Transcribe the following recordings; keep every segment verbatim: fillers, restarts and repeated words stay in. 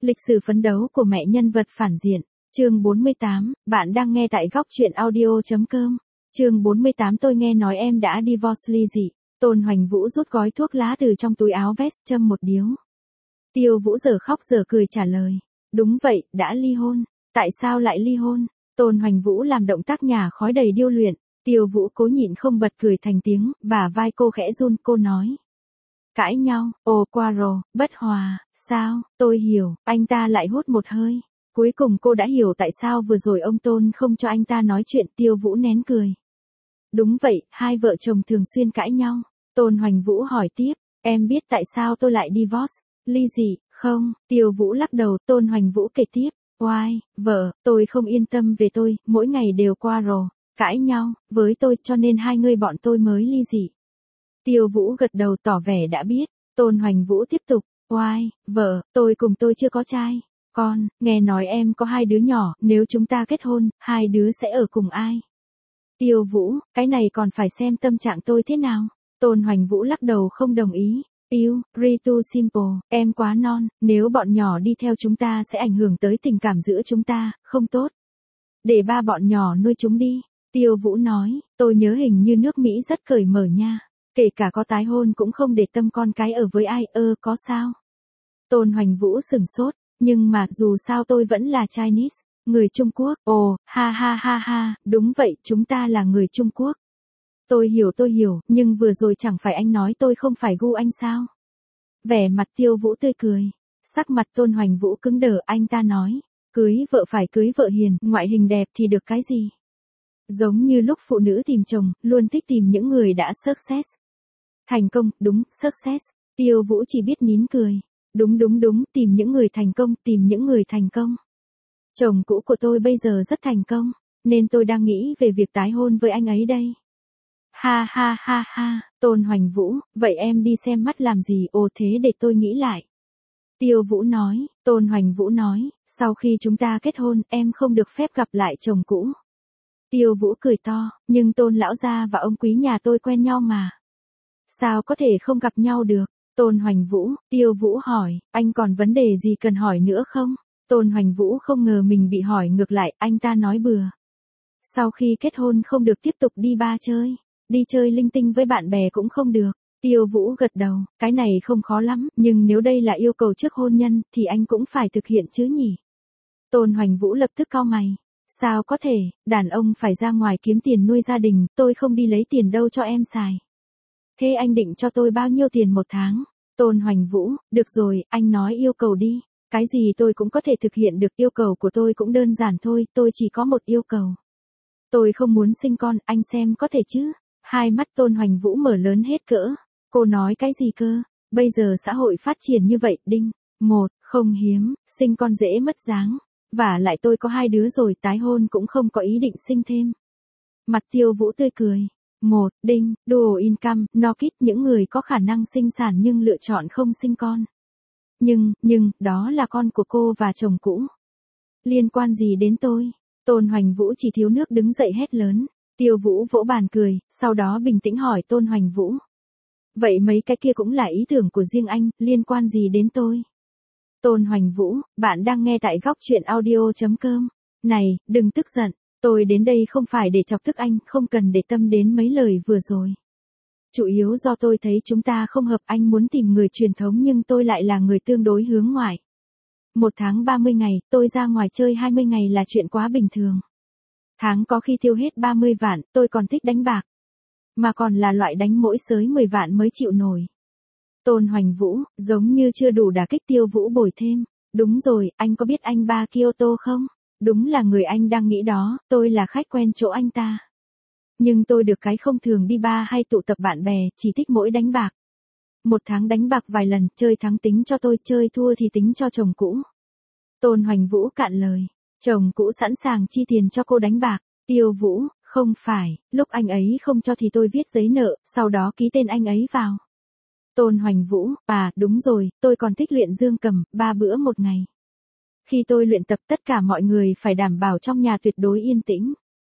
Lịch sử phấn đấu của mẹ nhân vật phản diện. Chương bốn mươi tám, bạn đang nghe tại góc truyện audio chấm com. Chương bốn mươi tám tôi nghe nói em đã divorce ly dị. Tôn Hoành Vũ rút gói thuốc lá từ trong túi áo vest châm một điếu. Tiêu Vũ giờ khóc giờ cười trả lời. Đúng vậy, đã ly hôn. Tại sao lại ly hôn? Tôn Hoành Vũ làm động tác nhả khói đầy điêu luyện. Tiêu Vũ cố nhịn không bật cười thành tiếng, bả vai cô khẽ run, cô nói. Cãi nhau, ồ qua rồi, bất hòa, sao, tôi hiểu, anh ta lại hút một hơi. Cuối cùng cô đã hiểu tại sao vừa rồi ông Tôn không cho anh ta nói chuyện. Tiêu Vũ nén cười. Đúng vậy, hai vợ chồng thường xuyên cãi nhau. Tôn Hoành Vũ hỏi tiếp, em biết tại sao tôi lại divorce, ly dị, không? Tiêu Vũ lắc đầu. Tôn Hoành Vũ kể tiếp, oai, vợ, tôi không yên tâm về tôi, mỗi ngày đều qua rồi, cãi nhau, với tôi cho nên hai người bọn tôi mới ly dị. Tiêu Vũ gật đầu tỏ vẻ đã biết. Tôn Hoành Vũ tiếp tục, oai, vợ, tôi cùng tôi chưa có trai. Con, nghe nói em có hai đứa nhỏ, nếu chúng ta kết hôn, hai đứa sẽ ở cùng ai? Tiêu Vũ, cái này còn phải xem tâm trạng tôi thế nào. Tôn Hoành Vũ lắc đầu không đồng ý. Yêu, really too simple, em quá non, nếu bọn nhỏ đi theo chúng ta sẽ ảnh hưởng tới tình cảm giữa chúng ta, không tốt. Để ba bọn nhỏ nuôi chúng đi. Tiêu Vũ nói, tôi nhớ hình như nước Mỹ rất cởi mở nha. Kể cả có tái hôn cũng không để tâm con cái ở với ai, ơ có sao? Tôn Hoành Vũ sửng sốt, nhưng mà dù sao tôi vẫn là Chinese, người Trung Quốc. Ồ, ha ha ha ha, đúng vậy, chúng ta là người Trung Quốc. Tôi hiểu tôi hiểu, nhưng vừa rồi chẳng phải anh nói tôi không phải gu anh sao? Vẻ mặt Tiêu Vũ tươi cười. Sắc mặt Tôn Hoành Vũ cứng đờ, anh ta nói, cưới vợ phải cưới vợ hiền, ngoại hình đẹp thì được cái gì? Giống như lúc phụ nữ tìm chồng, luôn thích tìm những người đã success. Thành công, đúng, success. Tiêu Vũ chỉ biết nín cười. Đúng đúng đúng, tìm những người thành công, tìm những người thành công. Chồng cũ của tôi bây giờ rất thành công, nên tôi đang nghĩ về việc tái hôn với anh ấy đây. Ha ha ha ha, Tôn Hoành Vũ, vậy em đi xem mắt làm gì? Ồ thế để tôi nghĩ lại. Tiêu Vũ nói, Tôn Hoành Vũ nói, sau khi chúng ta kết hôn, em không được phép gặp lại chồng cũ. Tiêu Vũ cười to, nhưng Tôn lão gia và ông quý nhà tôi quen nhau mà. Sao có thể không gặp nhau được? Tôn Hoành Vũ, Tiêu Vũ hỏi, anh còn vấn đề gì cần hỏi nữa không? Tôn Hoành Vũ không ngờ mình bị hỏi ngược lại, anh ta nói bừa. Sau khi kết hôn không được tiếp tục đi bar chơi, đi chơi linh tinh với bạn bè cũng không được. Tiêu Vũ gật đầu, cái này không khó lắm, nhưng nếu đây là yêu cầu trước hôn nhân, thì anh cũng phải thực hiện chứ nhỉ? Tôn Hoành Vũ lập tức cau mày. Sao có thể, đàn ông phải ra ngoài kiếm tiền nuôi gia đình, tôi không đi lấy tiền đâu cho em xài. Thế anh định cho tôi bao nhiêu tiền một tháng? Tôn Hoành Vũ, được rồi, anh nói yêu cầu đi. Cái gì tôi cũng có thể thực hiện được, yêu cầu của tôi cũng đơn giản thôi, tôi chỉ có một yêu cầu. Tôi không muốn sinh con, anh xem có thể chứ? Hai mắt Tôn Hoành Vũ mở lớn hết cỡ. Cô nói cái gì cơ? Bây giờ xã hội phát triển như vậy, đinh. Một, không hiếm, sinh con dễ mất dáng. Và lại tôi có hai đứa rồi, tái hôn cũng không có ý định sinh thêm. Mặt Tiêu Vũ tươi cười. Một, đinh, dual income, no kid, những người có khả năng sinh sản nhưng lựa chọn không sinh con. Nhưng, nhưng, đó là con của cô và chồng cũ. Liên quan gì đến tôi? Tôn Hoành Vũ chỉ thiếu nước đứng dậy hét lớn. Tiêu Vũ vỗ bàn cười, sau đó bình tĩnh hỏi Tôn Hoành Vũ. Vậy mấy cái kia cũng là ý tưởng của riêng anh, liên quan gì đến tôi? Tôn Hoành Vũ, bạn đang nghe tại góc truyện audio chấm com. Này, đừng tức giận, tôi đến đây không phải để chọc tức anh, không cần để tâm đến mấy lời vừa rồi. Chủ yếu do tôi thấy chúng ta không hợp, anh muốn tìm người truyền thống nhưng tôi lại là người tương đối hướng ngoại. Một tháng ba mươi ngày, tôi ra ngoài chơi hai mươi ngày là chuyện quá bình thường. Tháng có khi tiêu hết ba mươi vạn, tôi còn thích đánh bạc. Mà còn là loại đánh mỗi sới mười vạn mới chịu nổi. Tôn Hoành Vũ, giống như chưa đủ đả kích. Tiêu Vũ bồi thêm. Đúng rồi, anh có biết anh ba Kyoto không? Đúng là người anh đang nghĩ đó, tôi là khách quen chỗ anh ta. Nhưng tôi được cái không thường đi bar hay tụ tập bạn bè, chỉ thích mỗi đánh bạc. Một tháng đánh bạc vài lần, chơi thắng tính cho tôi, chơi thua thì tính cho chồng cũ. Tôn Hoành Vũ cạn lời. Chồng cũ sẵn sàng chi tiền cho cô đánh bạc. Tiêu Vũ, không phải, lúc anh ấy không cho thì tôi viết giấy nợ, sau đó ký tên anh ấy vào. Tôn Hoành Vũ, à, đúng rồi, tôi còn thích luyện dương cầm, ba bữa một ngày. Khi tôi luyện tập tất cả mọi người phải đảm bảo trong nhà tuyệt đối yên tĩnh.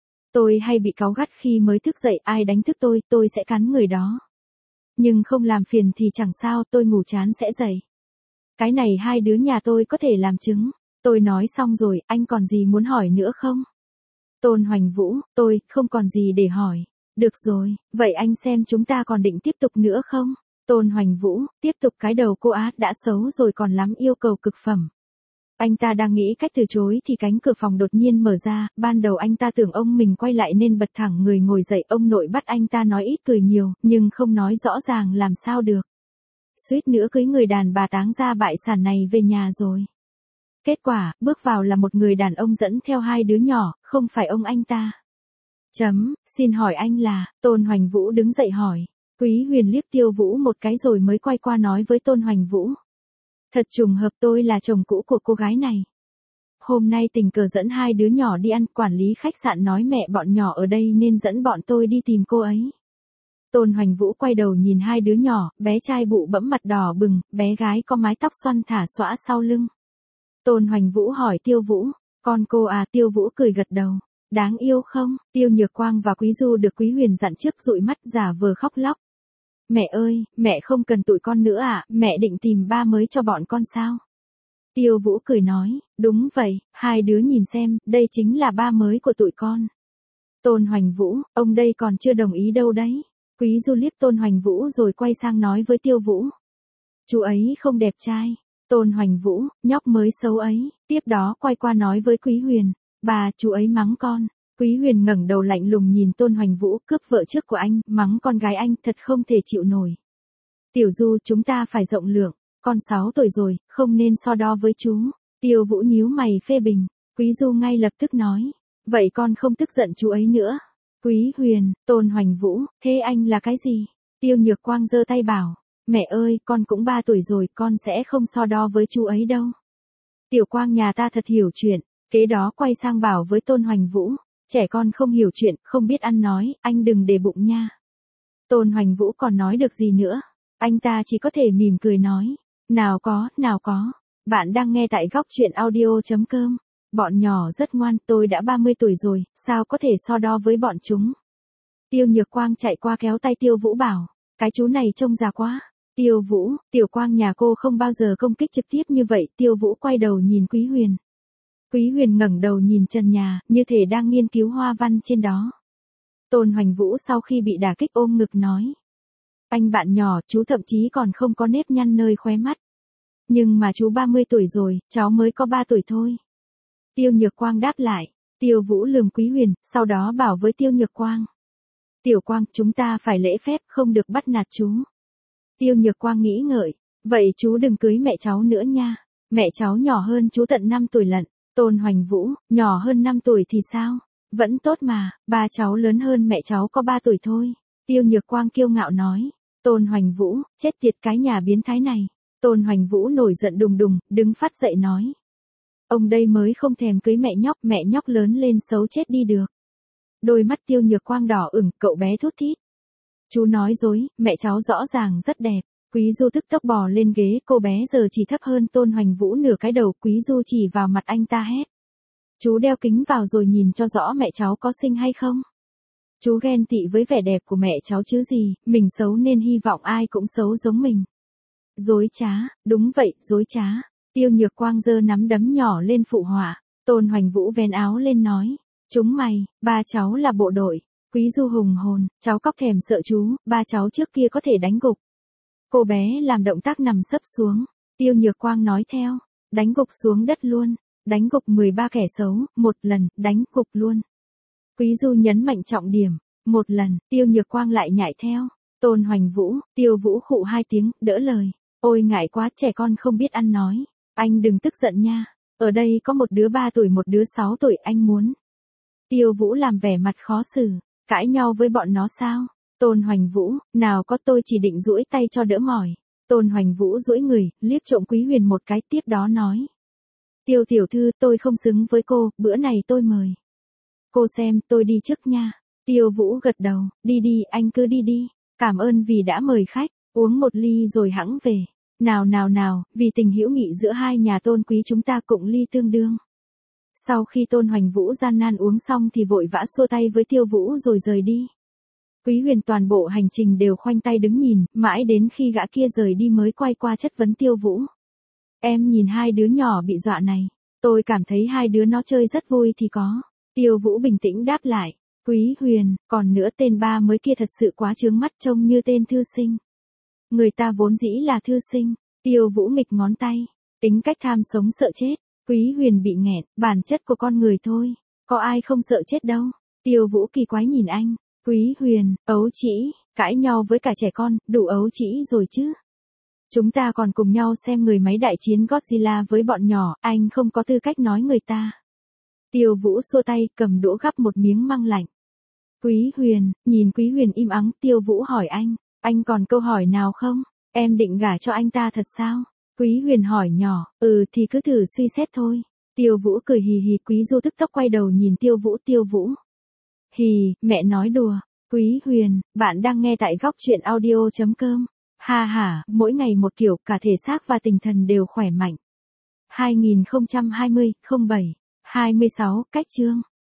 Tôi hay bị cáu gắt khi mới thức dậy, ai đánh thức tôi, tôi sẽ cắn người đó. Nhưng không làm phiền thì chẳng sao, tôi ngủ chán sẽ dậy. Cái này hai đứa nhà tôi có thể làm chứng. Tôi nói xong rồi, anh còn gì muốn hỏi nữa không? Tôn Hoành Vũ, tôi, không còn gì để hỏi. Được rồi, vậy anh xem chúng ta còn định tiếp tục nữa không? Tôn Hoành Vũ, tiếp tục cái đầu cô á đã xấu rồi còn lắm yêu cầu cực phẩm. Anh ta đang nghĩ cách từ chối thì cánh cửa phòng đột nhiên mở ra, ban đầu anh ta tưởng ông mình quay lại nên bật thẳng người ngồi dậy, ông nội bắt anh ta nói ít cười nhiều, nhưng không nói rõ ràng làm sao được. Suýt nữa cưới người đàn bà táng ra bại sản này về nhà rồi. Kết quả, bước vào là một người đàn ông dẫn theo hai đứa nhỏ, không phải ông anh ta. Chấm, xin hỏi anh là, Tôn Hoành Vũ đứng dậy hỏi. Quý Huyền liếc Tiêu Vũ một cái rồi mới quay qua nói với Tôn Hoành Vũ. Thật trùng hợp tôi là chồng cũ của cô gái này. Hôm nay tình cờ dẫn hai đứa nhỏ đi ăn, quản lý khách sạn nói mẹ bọn nhỏ ở đây nên dẫn bọn tôi đi tìm cô ấy. Tôn Hoành Vũ quay đầu nhìn hai đứa nhỏ, bé trai bụ bẫm mặt đỏ bừng, bé gái có mái tóc xoăn thả xõa sau lưng. Tôn Hoành Vũ hỏi Tiêu Vũ, con cô à? Tiêu Vũ cười gật đầu. Đáng yêu không? Tiêu Nhược Quang và Quý Du được Quý Huyền dặn trước dụi mắt giả vờ khóc lóc. Mẹ ơi, mẹ không cần tụi con nữa à, mẹ định tìm ba mới cho bọn con sao? Tiêu Vũ cười nói, đúng vậy, hai đứa nhìn xem, đây chính là ba mới của tụi con. Tôn Hoành Vũ, ông đây còn chưa đồng ý đâu đấy. Quý Du liếc Tôn Hoành Vũ rồi quay sang nói với Tiêu Vũ. Chú ấy không đẹp trai. Tôn Hoành Vũ, nhóc mới xấu ấy, tiếp đó quay qua nói với Quý Huyền, bà, chú ấy mắng con. Quý Huyền ngẩng đầu lạnh lùng nhìn Tôn Hoành Vũ, cướp vợ trước của anh, mắng con gái anh, thật không thể chịu nổi. Tiểu Du, chúng ta phải rộng lượng, con sáu tuổi rồi, không nên so đo với chú. Tiêu Vũ nhíu mày phê bình, Quý Du ngay lập tức nói, vậy con không tức giận chú ấy nữa. Quý Huyền, Tôn Hoành Vũ, thế anh là cái gì? Tiêu Nhược Quang giơ tay bảo, mẹ ơi, con cũng ba tuổi rồi, con sẽ không so đo với chú ấy đâu. Tiểu Quang nhà ta thật hiểu chuyện, kế đó quay sang bảo với Tôn Hoành Vũ, trẻ con không hiểu chuyện, không biết ăn nói, anh đừng để bụng nha. Tôn Hoành Vũ còn nói được gì nữa, anh ta chỉ có thể mỉm cười nói, nào có, nào có, bạn đang nghe tại góc truyện audio chấm com. Bọn nhỏ rất ngoan, tôi đã ba mươi tuổi rồi, sao có thể so đo với bọn chúng. Tiêu Nhược Quang chạy qua kéo tay Tiêu Vũ bảo, cái chú này trông già quá. Tiêu Vũ, Tiểu Quang nhà cô không bao giờ công kích trực tiếp như vậy. Tiêu Vũ quay đầu nhìn Quý Huyền. Quý Huyền ngẩng đầu nhìn trần nhà, như thể đang nghiên cứu hoa văn trên đó. Tôn Hoành Vũ sau khi bị đả kích ôm ngực nói. Anh bạn nhỏ, chú thậm chí còn không có nếp nhăn nơi khóe mắt. Nhưng mà chú ba mươi tuổi rồi, cháu mới có ba tuổi thôi. Tiêu Nhược Quang đáp lại. Tiêu Vũ lườm Quý Huyền, sau đó bảo với Tiêu Nhược Quang. Tiểu Quang, chúng ta phải lễ phép, không được bắt nạt chú. Tiêu Nhược Quang nghĩ ngợi, vậy chú đừng cưới mẹ cháu nữa nha. Mẹ cháu nhỏ hơn chú tận năm tuổi lận. Tôn Hoành Vũ, nhỏ hơn năm tuổi thì sao? Vẫn tốt mà, ba cháu lớn hơn mẹ cháu có ba tuổi thôi. Tiêu Nhược Quang kiêu ngạo nói. Tôn Hoành Vũ, chết tiệt cái nhà biến thái này. Tôn Hoành Vũ nổi giận đùng đùng, đứng phát dậy nói. Ông đây mới không thèm cưới mẹ nhóc, mẹ nhóc lớn lên xấu chết đi được. Đôi mắt Tiêu Nhược Quang đỏ ửng, cậu bé thút thít. Chú nói dối, mẹ cháu rõ ràng rất đẹp. Quý Du tức tốc bò lên ghế, cô bé giờ chỉ thấp hơn Tôn Hoành Vũ nửa cái đầu. Quý Du chỉ vào mặt anh ta hét. Chú đeo kính vào rồi nhìn cho rõ mẹ cháu có xinh hay không. Chú ghen tị với vẻ đẹp của mẹ cháu chứ gì, mình xấu nên hy vọng ai cũng xấu giống mình. Dối trá, đúng vậy, dối trá. Tiêu Nhược Quang giơ nắm đấm nhỏ lên phụ họa. Tôn Hoành Vũ vén áo lên nói. Chúng mày, ba cháu là bộ đội. Quý Du hùng hồn, cháu cóc thèm sợ chú, ba cháu trước kia có thể đánh gục. Cô bé làm động tác nằm sấp xuống. Tiêu Nhược Quang nói theo. Đánh gục xuống đất luôn. Đánh gục mười ba kẻ xấu, một lần, đánh gục luôn. Quý Du nhấn mạnh trọng điểm. Một lần, Tiêu Nhược Quang lại nhảy theo. Tôn Hoành Vũ, Tiêu Vũ khụ hai tiếng, đỡ lời. Ôi ngại quá, trẻ con không biết ăn nói. Anh đừng tức giận nha. Ở đây có một đứa ba tuổi một đứa sáu tuổi, anh muốn. Tiêu Vũ làm vẻ mặt khó xử. Cãi nhau với bọn nó sao? Tôn Hoành Vũ, nào có, tôi chỉ định duỗi tay cho đỡ mỏi. Tôn Hoành Vũ duỗi người, liếc trộm Quý Huyền một cái, tiếp đó nói. Tiêu tiểu thư, tôi không xứng với cô, bữa này tôi mời. Cô xem, tôi đi trước nha. Tiêu Vũ gật đầu, đi đi, anh cứ đi đi. Cảm ơn vì đã mời khách, uống một ly rồi hẵng về. Nào nào nào, vì tình hữu nghị giữa hai nhà Tôn quý chúng ta cụng ly tương đương. Sau khi Tôn Hoành Vũ gian nan uống xong thì vội vã xua tay với Tiêu Vũ rồi rời đi. Quý Huyền toàn bộ hành trình đều khoanh tay đứng nhìn, mãi đến khi gã kia rời đi mới quay qua chất vấn Tiêu Vũ. Em nhìn hai đứa nhỏ bị dọa này. Tôi cảm thấy hai đứa nó chơi rất vui thì có. Tiêu Vũ bình tĩnh đáp lại. Quý Huyền, còn nữa tên ba mới kia thật sự quá chướng mắt, trông như tên thư sinh. Người ta vốn dĩ là thư sinh. Tiêu Vũ nghịch ngón tay. Tính cách tham sống sợ chết. Quý Huyền bị nghẹn, bản chất của con người thôi. Có ai không sợ chết đâu. Tiêu Vũ kỳ quái nhìn anh. Quý Huyền, ấu trĩ, cãi nhau với cả trẻ con, đủ ấu trĩ rồi chứ. Chúng ta còn cùng nhau xem người máy đại chiến Godzilla với bọn nhỏ, anh không có tư cách nói người ta. Tiêu Vũ xua tay, cầm đũa gắp một miếng măng lạnh. Quý Huyền, nhìn Quý Huyền im ắng, Tiêu Vũ hỏi anh, anh còn câu hỏi nào không? Em định gả cho anh ta thật sao? Quý Huyền hỏi nhỏ, ừ thì cứ thử suy xét thôi. Tiêu Vũ cười hì hì, Quý Du tức tốc quay đầu nhìn Tiêu Vũ, Tiêu Vũ. Hì, mẹ nói đùa. Quý Huyền, bạn đang nghe tại góc truyện audio.com. Ha ha, mỗi ngày một kiểu, cả thể xác và tinh thần đều khỏe mạnh. hai nghìn không trăm hai mươi, không bảy, hai mươi sáu, cách chương.